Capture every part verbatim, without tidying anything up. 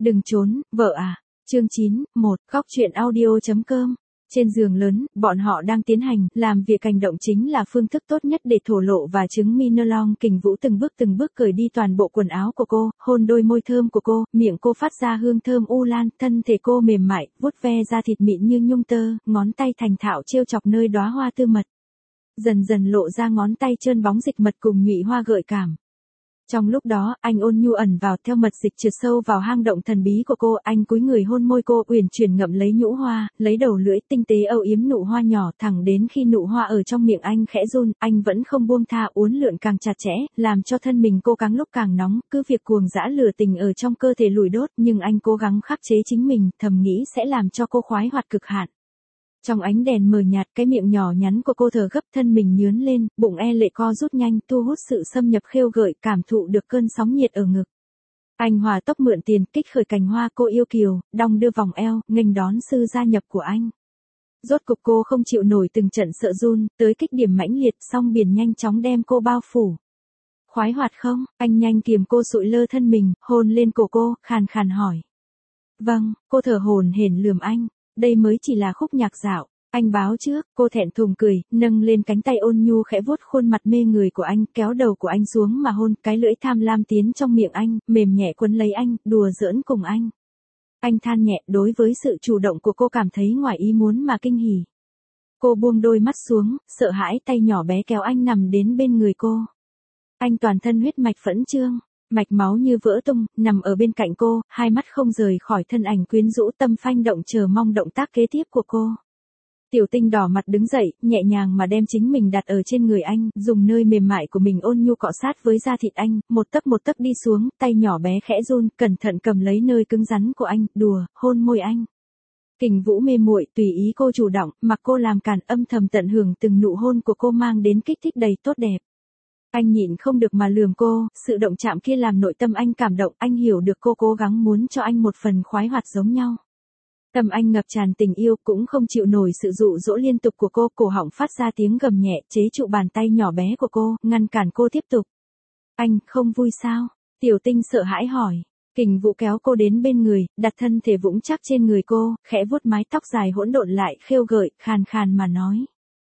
Đừng trốn, vợ à. Chương chín, một, góc truyện audio chấm com. Trên giường lớn, bọn họ đang tiến hành, làm việc hành động chính là phương thức tốt nhất để thổ lộ và chứng minh nơ long. Kình Vũ từng bước từng bước cởi đi toàn bộ quần áo của cô, hôn đôi môi thơm của cô, miệng cô phát ra hương thơm u lan, thân thể cô mềm mại, vuốt ve da thịt mịn như nhung tơ, ngón tay thành thạo trêu chọc nơi đóa hoa tư mật. Dần dần lộ ra ngón tay trơn bóng dịch mật cùng nhụy hoa gợi cảm. Trong lúc đó, anh ôn nhu ẩn vào theo mật dịch trượt sâu vào hang động thần bí của cô, anh cúi người hôn môi cô, uyển chuyển ngậm lấy nhũ hoa, lấy đầu lưỡi tinh tế âu yếm nụ hoa nhỏ, thẳng đến khi nụ hoa ở trong miệng anh khẽ run, anh vẫn không buông tha, uốn lượn càng chặt chẽ, làm cho thân mình cô càng lúc càng nóng, cứ việc cuồng dã lửa tình ở trong cơ thể lùi đốt, nhưng anh cố gắng khắc chế chính mình, thầm nghĩ sẽ làm cho cô khoái hoạt cực hạn. Trong ánh đèn mờ nhạt, cái miệng nhỏ nhắn của cô thở gấp, thân mình nhướn lên, bụng e lệ co rút nhanh, thu hút sự xâm nhập khêu gợi, cảm thụ được cơn sóng nhiệt ở ngực. Anh hòa tốc mượn tiền, kích khởi cành hoa, cô yêu kiều, đong đưa vòng eo, nghênh đón sự gia nhập của anh. Rốt cục cô không chịu nổi từng trận sợ run, tới kích điểm mãnh liệt, sóng biển nhanh chóng đem cô bao phủ. Khoái hoạt không? Anh nhanh kiềm cô sụi lơ thân mình, hôn lên cổ cô, khàn khàn hỏi. Vâng, cô thở hổn hển lườm anh. Đây mới chỉ là khúc nhạc dạo, anh báo trước, cô thẹn thùng cười, nâng lên cánh tay ôn nhu khẽ vuốt khuôn mặt mê người của anh, kéo đầu của anh xuống mà hôn, cái lưỡi tham lam tiến trong miệng anh, mềm nhẹ quấn lấy anh, đùa giỡn cùng anh. Anh than nhẹ, đối với sự chủ động của cô cảm thấy ngoài ý muốn mà kinh hỉ. Cô buông đôi mắt xuống, sợ hãi, tay nhỏ bé kéo anh nằm đến bên người cô. Anh toàn thân huyết mạch phẫn trương. Mạch máu như vỡ tung, nằm ở bên cạnh cô, hai mắt không rời khỏi thân ảnh quyến rũ, tâm phanh động chờ mong động tác kế tiếp của cô. Tiểu Tinh đỏ mặt đứng dậy, nhẹ nhàng mà đem chính mình đặt ở trên người anh, dùng nơi mềm mại của mình ôn nhu cọ sát với da thịt anh, một tấc một tấc đi xuống, tay nhỏ bé khẽ run, cẩn thận cầm lấy nơi cứng rắn của anh, đùa, hôn môi anh. Kình Vũ mê muội, tùy ý cô chủ động, mặc cô làm cản, âm thầm tận hưởng từng nụ hôn của cô mang đến kích thích đầy tốt đẹp. Anh nhịn không được mà lườm cô, sự động chạm kia làm nội tâm anh cảm động, anh hiểu được cô cố gắng muốn cho anh một phần khoái hoạt giống nhau. Tâm anh ngập tràn tình yêu, cũng không chịu nổi sự dụ dỗ liên tục của cô, cổ họng phát ra tiếng gầm nhẹ, chế trụ bàn tay nhỏ bé của cô, ngăn cản cô tiếp tục. Anh, không vui sao? Tiểu Tinh sợ hãi hỏi. Kình Vũ kéo cô đến bên người, đặt thân thể vững chắc trên người cô, khẽ vuốt mái tóc dài hỗn độn lại, khêu gợi, khàn khàn mà nói.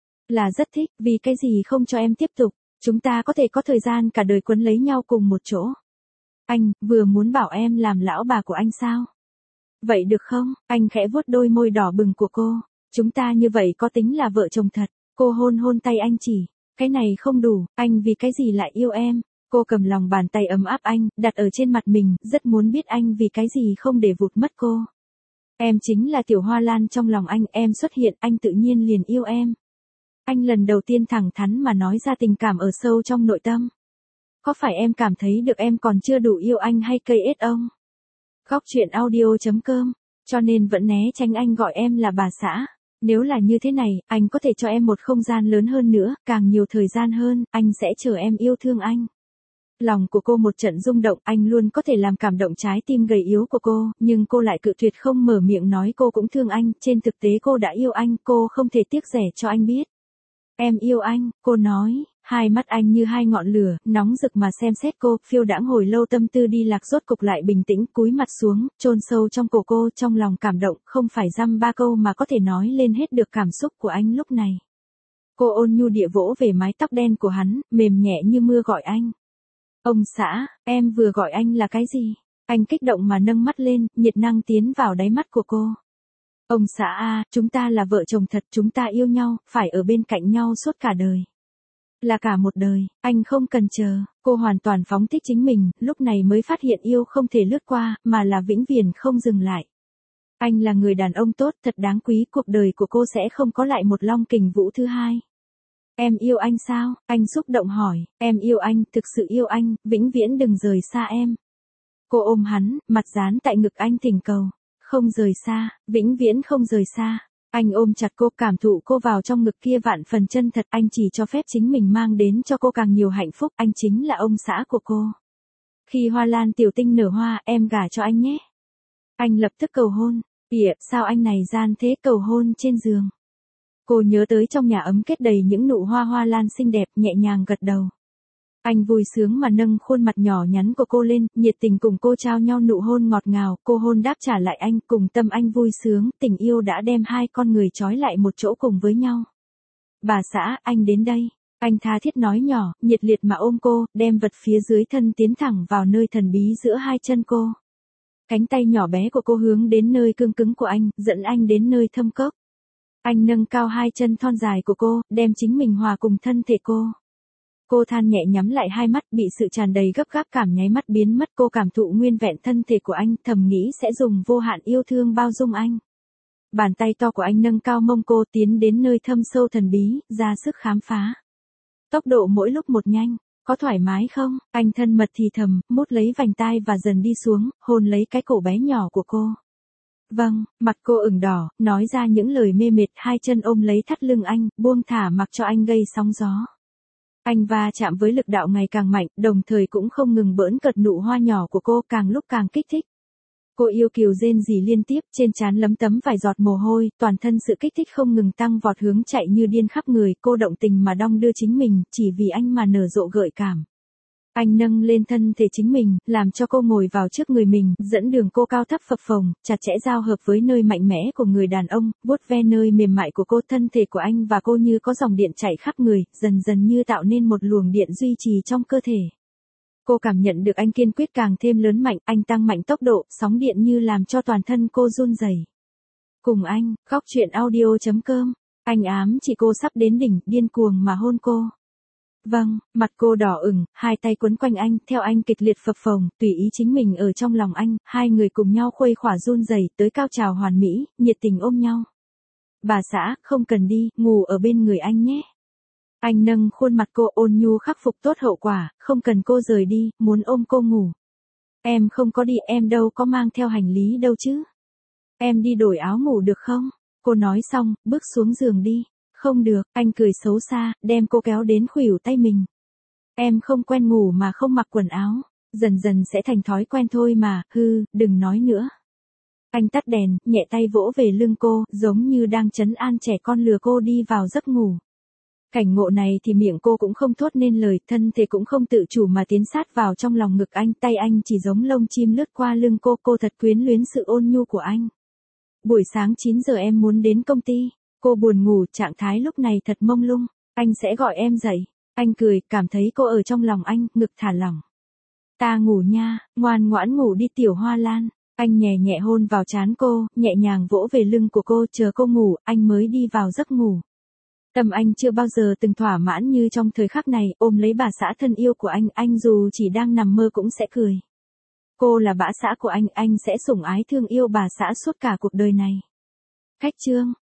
Là rất thích, vì cái gì không cho em tiếp tục? Chúng ta có thể có thời gian cả đời quấn lấy nhau cùng một chỗ. Anh, vừa muốn bảo em làm lão bà của anh sao? Vậy được không? Anh khẽ vuốt đôi môi đỏ bừng của cô. Chúng ta như vậy có tính là vợ chồng thật. Cô hôn hôn tay anh chỉ. Cái này không đủ, anh vì cái gì lại yêu em? Cô cầm lòng bàn tay ấm áp anh, đặt ở trên mặt mình, rất muốn biết anh vì cái gì không để vụt mất cô. Em chính là tiểu hoa lan trong lòng anh, em xuất hiện, anh tự nhiên liền yêu em. Anh lần đầu tiên thẳng thắn mà nói ra tình cảm ở sâu trong nội tâm. Có phải em cảm thấy được em còn chưa đủ yêu anh hay cây ết ông? Góc truyện audio chấm com, cho nên vẫn né tránh anh gọi em là bà xã. Nếu là như thế này, anh có thể cho em một không gian lớn hơn nữa, càng nhiều thời gian hơn, anh sẽ chờ em yêu thương anh. Lòng của cô một trận rung động, anh luôn có thể làm cảm động trái tim gầy yếu của cô, nhưng cô lại cự tuyệt không mở miệng nói cô cũng thương anh, trên thực tế cô đã yêu anh, cô không thể tiếc rẻ cho anh biết. Em yêu anh, cô nói, hai mắt anh như hai ngọn lửa, nóng rực mà xem xét cô, phiêu đãng hồi lâu tâm tư đi lạc rốt cục lại bình tĩnh, cúi mặt xuống, chôn sâu trong cổ cô, trong lòng cảm động, không phải dăm ba câu mà có thể nói lên hết được cảm xúc của anh lúc này. Cô ôn nhu địa vỗ về mái tóc đen của hắn, mềm nhẹ như mưa gọi anh. Ông xã, em vừa gọi anh là cái gì? Anh kích động mà nâng mắt lên, nhiệt năng tiến vào đáy mắt của cô. Ông xã a, chúng ta là vợ chồng thật, chúng ta yêu nhau, phải ở bên cạnh nhau suốt cả đời. Là cả một đời, anh không cần chờ, cô hoàn toàn phóng thích chính mình, lúc này mới phát hiện yêu không thể lướt qua, mà là vĩnh viễn không dừng lại. Anh là người đàn ông tốt, thật đáng quý, cuộc đời của cô sẽ không có lại một Long Kình Vũ thứ hai. Em yêu anh sao? Anh xúc động hỏi, em yêu anh, thực sự yêu anh, vĩnh viễn đừng rời xa em. Cô ôm hắn, mặt dán tại ngực anh thỉnh cầu. Không rời xa, vĩnh viễn không rời xa. Anh ôm chặt cô, cảm thụ cô vào trong ngực kia vạn phần chân thật, anh chỉ cho phép chính mình mang đến cho cô càng nhiều hạnh phúc, anh chính là ông xã của cô. Khi hoa lan Tiểu Tinh nở hoa, em gả cho anh nhé. Anh lập tức cầu hôn, ỉa, sao anh này gian thế, cầu hôn trên giường. Cô nhớ tới trong nhà ấm kết đầy những nụ hoa hoa lan xinh đẹp, nhẹ nhàng gật đầu. Anh vui sướng mà nâng khuôn mặt nhỏ nhắn của cô lên, nhiệt tình cùng cô trao nhau nụ hôn ngọt ngào, cô hôn đáp trả lại anh, cùng tâm anh vui sướng, tình yêu đã đem hai con người trói lại một chỗ cùng với nhau. Bà xã, anh đến đây. Anh tha thiết nói nhỏ, nhiệt liệt mà ôm cô, đem vật phía dưới thân tiến thẳng vào nơi thần bí giữa hai chân cô. Cánh tay nhỏ bé của cô hướng đến nơi cương cứng của anh, dẫn anh đến nơi thâm cốc. Anh nâng cao hai chân thon dài của cô, đem chính mình hòa cùng thân thể cô. Cô than nhẹ nhắm lại hai mắt, bị sự tràn đầy gấp gáp cảm nháy mắt biến mất, cô cảm thụ nguyên vẹn thân thể của anh, thầm nghĩ sẽ dùng vô hạn yêu thương bao dung anh. Bàn tay to của anh nâng cao mông cô, tiến đến nơi thâm sâu thần bí, ra sức khám phá. Tốc độ mỗi lúc một nhanh, có thoải mái không? Anh thân mật thì thầm, mút lấy vành tai và dần đi xuống, hôn lấy cái cổ bé nhỏ của cô. Vâng, mặt cô ửng đỏ, nói ra những lời mê mệt, hai chân ôm lấy thắt lưng anh, buông thả mặc cho anh gây sóng gió. Anh va chạm với lực đạo ngày càng mạnh, đồng thời cũng không ngừng bỡn cợt nụ hoa nhỏ của cô, càng lúc càng kích thích. Cô yêu kiều rên rỉ liên tiếp, trên trán lấm tấm vài giọt mồ hôi, toàn thân sự kích thích không ngừng tăng vọt hướng chạy như điên khắp người, cô động tình mà đong đưa chính mình, chỉ vì anh mà nở rộ gợi cảm. Anh nâng lên thân thể chính mình, làm cho cô ngồi vào trước người mình, dẫn đường cô cao thấp phập phồng, chặt chẽ giao hợp với nơi mạnh mẽ của người đàn ông, vuốt ve nơi mềm mại của cô, thân thể của anh và cô như có dòng điện chảy khắp người, dần dần như tạo nên một luồng điện duy trì trong cơ thể. Cô cảm nhận được anh kiên quyết càng thêm lớn mạnh, anh tăng mạnh tốc độ, sóng điện như làm cho toàn thân cô run rẩy. Cùng anh, góc truyện audio chấm com, anh ám chỉ cô sắp đến đỉnh, điên cuồng mà hôn cô. Vâng, mặt cô đỏ ửng, hai tay quấn quanh anh, theo anh kịch liệt phập phồng, tùy ý chính mình ở trong lòng anh, hai người cùng nhau khuây khỏa run rẩy, tới cao trào hoàn mỹ, nhiệt tình ôm nhau. Bà xã, không cần đi, ngủ ở bên người anh nhé. Anh nâng khuôn mặt cô, ôn nhu khắc phục tốt hậu quả, không cần cô rời đi, muốn ôm cô ngủ. Em không có đi, em đâu có mang theo hành lý đâu chứ. Em đi đổi áo ngủ được không? Cô nói xong, bước xuống giường đi. Không được, anh cười xấu xa, đem cô kéo đến khuỷu tay mình. Em không quen ngủ mà không mặc quần áo, dần dần sẽ thành thói quen thôi mà, hư, đừng nói nữa. Anh tắt đèn, nhẹ tay vỗ về lưng cô, giống như đang trấn an trẻ con, lừa cô đi vào giấc ngủ. Cảnh ngộ này thì miệng cô cũng không thốt nên lời, thân thể cũng không tự chủ mà tiến sát vào trong lòng ngực anh, tay anh chỉ giống lông chim lướt qua lưng cô, cô thật quyến luyến sự ôn nhu của anh. Buổi sáng chín giờ em muốn đến công ty. Cô buồn ngủ, trạng thái lúc này thật mông lung, anh sẽ gọi em dậy. Anh cười, cảm thấy cô ở trong lòng anh, ngực thả lỏng. Ta ngủ nha, ngoan ngoãn ngủ đi tiểu hoa lan. Anh nhẹ nhẹ hôn vào trán cô, nhẹ nhàng vỗ về lưng của cô, chờ cô ngủ, anh mới đi vào giấc ngủ. Tâm anh chưa bao giờ từng thỏa mãn như trong thời khắc này, ôm lấy bà xã thân yêu của anh, anh dù chỉ đang nằm mơ cũng sẽ cười. Cô là bà xã của anh, anh sẽ sủng ái thương yêu bà xã suốt cả cuộc đời này. Khách chương.